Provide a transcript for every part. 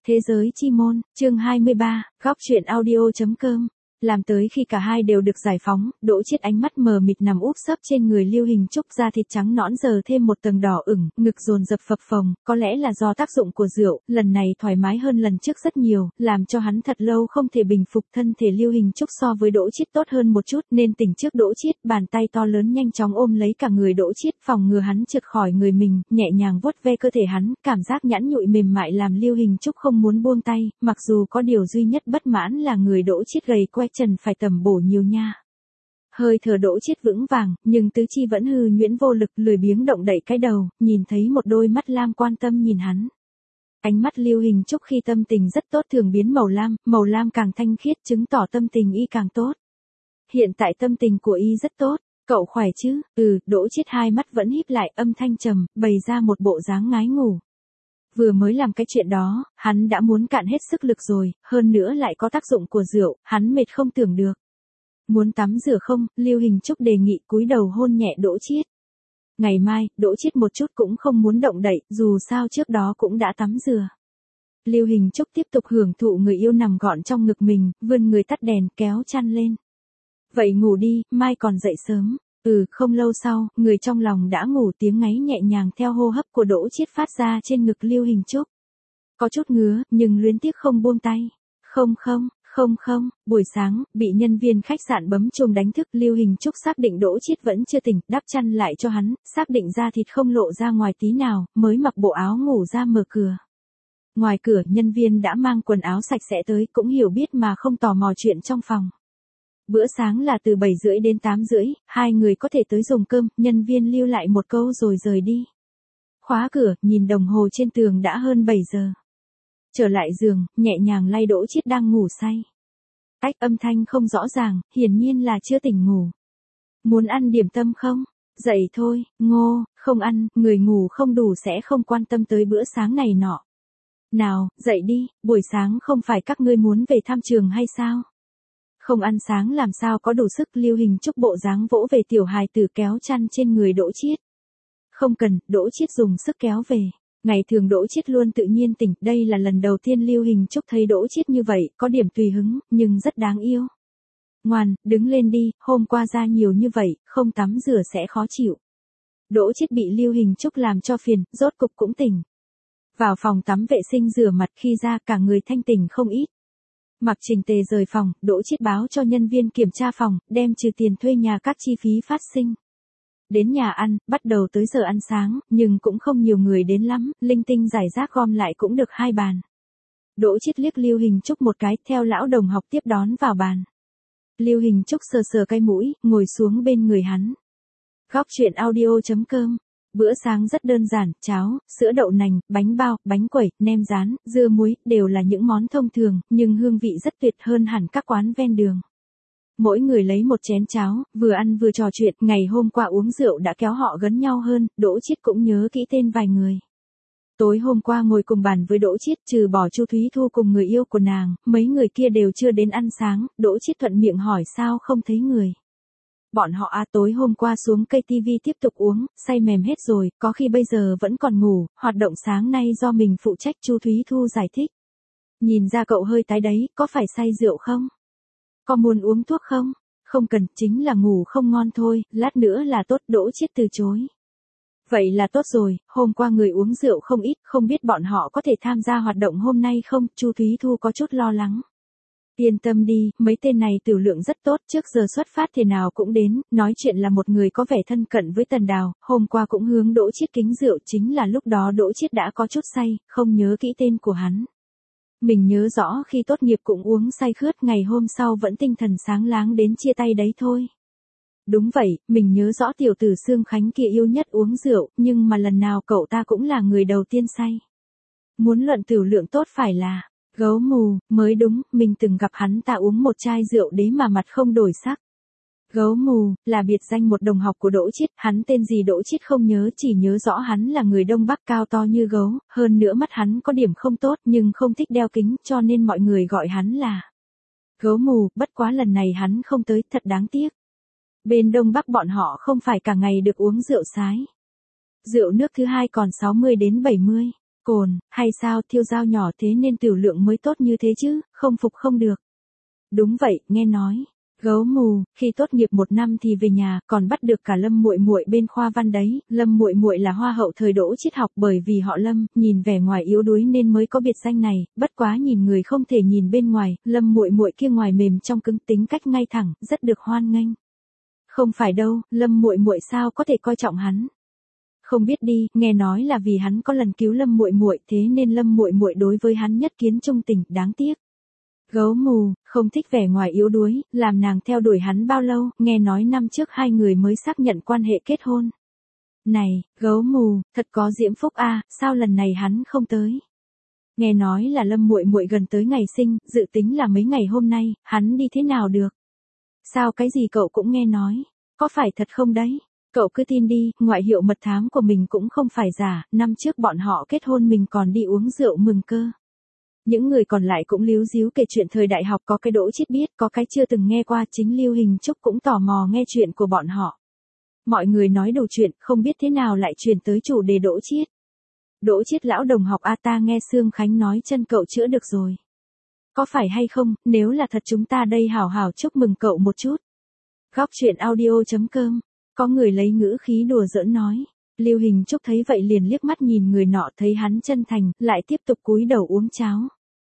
Thế giới chi môn, chương 23, góc truyện audio.com. Làm tới khi cả hai đều được giải phóng, Đỗ Chiết ánh mắt mờ mịt nằm úp sấp trên người Lưu Hình Trúc, da thịt trắng nõn giờ thêm một tầng đỏ ửng, ngực dồn dập phập phồng, có lẽ là do tác dụng của rượu, lần này thoải mái hơn lần trước rất nhiều, làm cho hắn thật lâu không thể bình phục. Thân thể Lưu Hình Trúc so với Đỗ Chiết tốt hơn một chút nên tỉnh trước Đỗ Chiết, bàn tay to lớn nhanh chóng ôm lấy cả người Đỗ Chiết, phòng ngừa hắn trượt khỏi người mình, nhẹ nhàng vuốt ve cơ thể hắn, cảm giác nhẵn nhụi mềm mại làm Lưu Hình Trúc không muốn buông tay, mặc dù có điều duy nhất bất mãn là người Đỗ Chiết gầy que trần phải tầm bổ nhiều nha. Hơi thở Đỗ Chiết vững vàng, nhưng tứ chi vẫn hư nhuyễn vô lực, lười biếng động đậy cái đầu, nhìn thấy một đôi mắt lam quan tâm nhìn hắn. Ánh mắt Lưu Hình Trúc khi tâm tình rất tốt thường biến màu lam càng thanh khiết, chứng tỏ tâm tình y càng tốt. Hiện tại tâm tình của y rất tốt, cậu khỏe chứ? Đỗ Chiết hai mắt vẫn híp lại, âm thanh trầm, bày ra một bộ dáng ngái ngủ. Vừa mới làm cái chuyện đó, hắn đã muốn cạn hết sức lực rồi, hơn nữa lại có tác dụng của rượu, hắn mệt không tưởng được. Muốn tắm rửa không? Lưu Hình Trúc đề nghị, cúi đầu hôn nhẹ Đỗ Chiết. Ngày mai, Đỗ Chiết một chút cũng không muốn động đậy, dù sao trước đó cũng đã tắm rửa. Lưu Hình Trúc tiếp tục hưởng thụ người yêu nằm gọn trong ngực mình, vươn người tắt đèn, kéo chăn lên. Vậy ngủ đi, mai còn dậy sớm. Không lâu sau, người trong lòng đã ngủ, tiếng ngáy nhẹ nhàng theo hô hấp của Đỗ Chiết phát ra trên ngực Lưu Hình Trúc. Có chút ngứa, nhưng luyến tiếc không buông tay. Không, buổi sáng, bị nhân viên khách sạn bấm chuông đánh thức, Lưu Hình Trúc xác định Đỗ Chiết vẫn chưa tỉnh, đắp chăn lại cho hắn, xác định da thịt không lộ ra ngoài tí nào, mới mặc bộ áo ngủ ra mở cửa. Ngoài cửa, nhân viên đã mang quần áo sạch sẽ tới, cũng hiểu biết mà không tò mò chuyện trong phòng. Bữa sáng là từ 7:30 đến 8:30, hai người có thể tới dùng cơm, nhân viên lưu lại một câu rồi rời đi. Khóa cửa, nhìn đồng hồ trên tường đã hơn 7 giờ. Trở lại giường, nhẹ nhàng lay Đỗ Chiết đang ngủ say. Âm thanh không rõ ràng, hiển nhiên là chưa tỉnh ngủ. Muốn ăn điểm tâm không? Dậy thôi, ngô, không ăn, người ngủ không đủ sẽ không quan tâm tới bữa sáng này nọ. Nào, dậy đi, buổi sáng không phải các ngươi muốn về thăm trường hay sao? Không ăn sáng làm sao có đủ sức. Lưu Hình Trúc bộ dáng vỗ về tiểu hài tử, kéo chăn trên người Đỗ Chiết. Không cần, Đỗ Chiết dùng sức kéo về. Ngày thường Đỗ Chiết luôn tự nhiên tỉnh, đây là lần đầu tiên Lưu Hình Trúc thấy Đỗ Chiết như vậy, có điểm tùy hứng, nhưng rất đáng yêu. Ngoan, đứng lên đi, hôm qua ra nhiều như vậy, không tắm rửa sẽ khó chịu. Đỗ Chiết bị Lưu Hình Trúc làm cho phiền, rốt cục cũng tỉnh. Vào phòng tắm vệ sinh rửa mặt, khi ra cả người thanh tỉnh không ít. Mặc chỉnh tề rời phòng, Đỗ Chiết báo cho nhân viên kiểm tra phòng, đem trừ tiền thuê nhà các chi phí phát sinh. Đến nhà ăn, bắt đầu tới giờ ăn sáng, nhưng cũng không nhiều người đến lắm, linh tinh giải rác gom lại cũng được 2 bàn. Đỗ Chiết liếc Lưu Hình Trúc một cái, theo lão đồng học tiếp đón vào bàn. Lưu Hình Trúc sờ sờ cái mũi, ngồi xuống bên người hắn. Góc truyện audio.com. Bữa sáng rất đơn giản, cháo, sữa đậu nành, bánh bao, bánh quẩy, nem rán, dưa muối, đều là những món thông thường, nhưng hương vị rất tuyệt hơn hẳn các quán ven đường. Mỗi người lấy một chén cháo, vừa ăn vừa trò chuyện, ngày hôm qua uống rượu đã kéo họ gần nhau hơn, Đỗ Chiết cũng nhớ kỹ tên vài người. Tối hôm qua ngồi cùng bàn với Đỗ Chiết, trừ bỏ Chu Thúy Thu cùng người yêu của nàng, mấy người kia đều chưa đến ăn sáng, Đỗ Chiết thuận miệng hỏi sao không thấy người. Bọn họ tối hôm qua xuống cây TV tiếp tục uống, say mềm hết rồi, có khi bây giờ vẫn còn ngủ, hoạt động sáng nay do mình phụ trách. Chu Thúy Thu giải thích. Nhìn ra cậu hơi tái đấy, có phải say rượu không? Có muốn uống thuốc không? Không cần, chính là ngủ không ngon thôi, lát nữa là tốt. Đỗ Chiết từ chối. Vậy là tốt rồi, hôm qua người uống rượu không ít, không biết bọn họ có thể tham gia hoạt động hôm nay không? Chu Thúy Thu có chút lo lắng. Yên tâm đi, mấy tên này tiểu lượng rất tốt, trước giờ xuất phát thế nào cũng đến, nói chuyện là một người có vẻ thân cận với Tần Đào, hôm qua cũng hướng Đỗ Chiết kính rượu, chính là lúc đó Đỗ Chiết đã có chút say, không nhớ kỹ tên của hắn. Mình nhớ rõ khi tốt nghiệp cũng uống say khướt, ngày hôm sau vẫn tinh thần sáng láng đến chia tay đấy thôi. Đúng vậy, mình nhớ rõ tiểu tử Sương Khánh kia yêu nhất uống rượu, nhưng mà lần nào cậu ta cũng là người đầu tiên say. Muốn luận tiểu lượng tốt phải là gấu mù, mới đúng, mình từng gặp hắn ta uống một chai rượu đế mà mặt không đổi sắc. Gấu mù, là biệt danh một đồng học của Đỗ Chiết, hắn tên gì Đỗ Chiết không nhớ, chỉ nhớ rõ hắn là người Đông Bắc cao to như gấu, hơn nữa mắt hắn có điểm không tốt nhưng không thích đeo kính cho nên mọi người gọi hắn là gấu mù, bất quá lần này hắn không tới, thật đáng tiếc. Bên Đông Bắc bọn họ không phải cả ngày được uống rượu sái. Rượu nước thứ hai còn 60 đến 70. Cồn, hay sao thiêu dao nhỏ thế nên tiểu lượng mới tốt như thế chứ, không phục không được. Đúng vậy, nghe nói. Gấu mù, khi tốt nghiệp 1 năm thì về nhà, còn bắt được cả Lâm Muội Muội bên khoa văn đấy. Lâm Muội Muội là hoa hậu thời đỗ triết học, bởi vì họ Lâm, nhìn vẻ ngoài yếu đuối nên mới có biệt danh này, bất quá nhìn người không thể nhìn bên ngoài, Lâm Muội Muội kia ngoài mềm trong cứng, tính cách ngay thẳng, rất được hoan nghênh. Không phải đâu, Lâm Muội Muội sao có thể coi trọng hắn? Không biết đi, nghe nói là vì hắn có lần cứu Lâm Muội Muội, thế nên Lâm Muội Muội đối với hắn nhất kiến trung tình, đáng tiếc. Gấu mù, không thích vẻ ngoài yếu đuối, làm nàng theo đuổi hắn bao lâu, nghe nói năm trước hai người mới xác nhận quan hệ kết hôn. Này, gấu mù, thật có diễm phúc a, sao lần này hắn không tới? Nghe nói là Lâm Muội Muội gần tới ngày sinh, dự tính là mấy ngày hôm nay, hắn đi thế nào được? Sao cái gì cậu cũng nghe nói, có phải thật không đấy? Cậu cứ tin đi, ngoại hiệu mật thám của mình cũng không phải giả, năm trước bọn họ kết hôn mình còn đi uống rượu mừng cơ. Những người còn lại cũng líu díu kể chuyện thời đại học, có cái Đỗ Chiết biết, có cái chưa từng nghe qua, chính Lưu Hình Trúc cũng tò mò nghe chuyện của bọn họ. Mọi người nói đủ chuyện, không biết thế nào lại truyền tới chủ đề Đỗ Chiết. Đỗ Chiết lão đồng học a, ta nghe Sương Khánh nói chân cậu chữa được rồi. Có phải hay không, nếu là thật chúng ta đây hảo hảo chúc mừng cậu một chút. Góc truyện audio.com, có người lấy ngữ khí đùa giỡn nói. Lưu Hình Trúc thấy vậy liền liếc mắt nhìn người nọ, thấy hắn chân thành, lại tiếp tục cúi đầu uống cháo.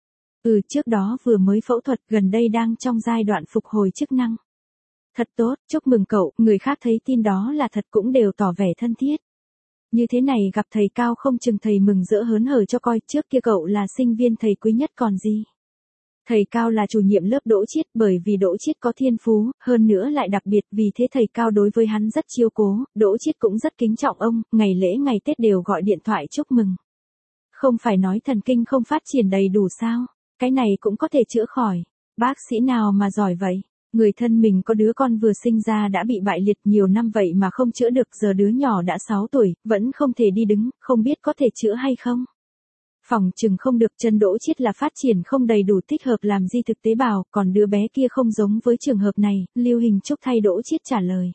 Trước đó vừa mới phẫu thuật, gần đây đang trong giai đoạn phục hồi chức năng. Thật tốt, chúc mừng cậu, người khác thấy tin đó là thật cũng đều tỏ vẻ thân thiết. Như thế này gặp thầy Cao không chừng thầy mừng rỡ hớn hở cho coi, trước kia cậu là sinh viên thầy quý nhất còn gì. Thầy Cao là chủ nhiệm lớp Đỗ Chiết, bởi vì Đỗ Chiết có thiên phú, hơn nữa lại đặc biệt, vì thế thầy Cao đối với hắn rất chiếu cố, Đỗ Chiết cũng rất kính trọng ông, ngày lễ ngày Tết đều gọi điện thoại chúc mừng. Không phải nói thần kinh không phát triển đầy đủ sao? Cái này cũng có thể chữa khỏi. Bác sĩ nào mà giỏi vậy? Người thân mình có đứa con vừa sinh ra đã bị bại liệt nhiều năm vậy mà không chữa được, giờ đứa nhỏ đã 6 tuổi, vẫn không thể đi đứng, không biết có thể chữa hay không? Phòng chừng không được, chân Đỗ Chiết là phát triển không đầy đủ thích hợp làm di thực tế bào, còn đứa bé kia không giống với trường hợp này, Lưu Hình Trúc thay Đỗ Chiết trả lời.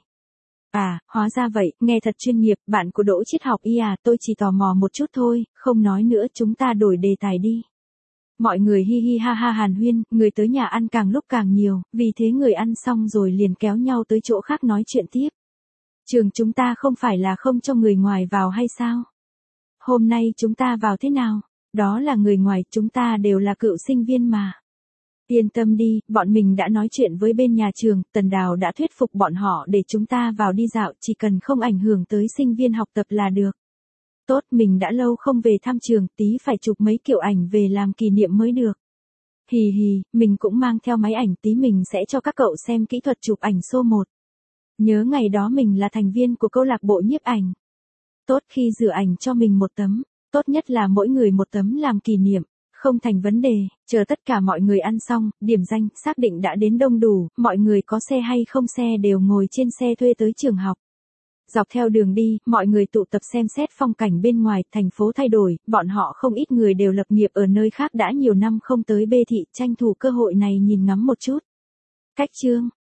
À, hóa ra vậy, nghe thật chuyên nghiệp, bạn của Đỗ Chiết học y à, tôi chỉ tò mò một chút thôi, không nói nữa, chúng ta đổi đề tài đi. Mọi người hi hi ha ha hàn huyên, người tới nhà ăn càng lúc càng nhiều, vì thế người ăn xong rồi liền kéo nhau tới chỗ khác nói chuyện tiếp. Trường chúng ta không phải là không cho người ngoài vào hay sao? Hôm nay chúng ta vào thế nào? Đó là người ngoài, chúng ta đều là cựu sinh viên mà. Yên tâm đi, bọn mình đã nói chuyện với bên nhà trường, Tần Đào đã thuyết phục bọn họ để chúng ta vào đi dạo, chỉ cần không ảnh hưởng tới sinh viên học tập là được. Tốt, mình đã lâu không về thăm trường, tí phải chụp mấy kiểu ảnh về làm kỷ niệm mới được. Hì hì, mình cũng mang theo máy ảnh, tí mình sẽ cho các cậu xem kỹ thuật chụp ảnh số 1. Nhớ ngày đó mình là thành viên của câu lạc bộ nhiếp ảnh. Tốt, khi rửa ảnh cho mình một tấm, tốt nhất là mỗi người một tấm làm kỷ niệm. Không thành vấn đề, chờ tất cả mọi người ăn xong, điểm danh, xác định đã đến đông đủ, mọi người có xe hay không xe đều ngồi trên xe thuê tới trường học. Dọc theo đường đi, mọi người tụ tập xem xét phong cảnh bên ngoài, thành phố thay đổi, bọn họ không ít người đều lập nghiệp ở nơi khác đã nhiều năm không tới B thị, tranh thủ cơ hội này nhìn ngắm một chút. Cách chương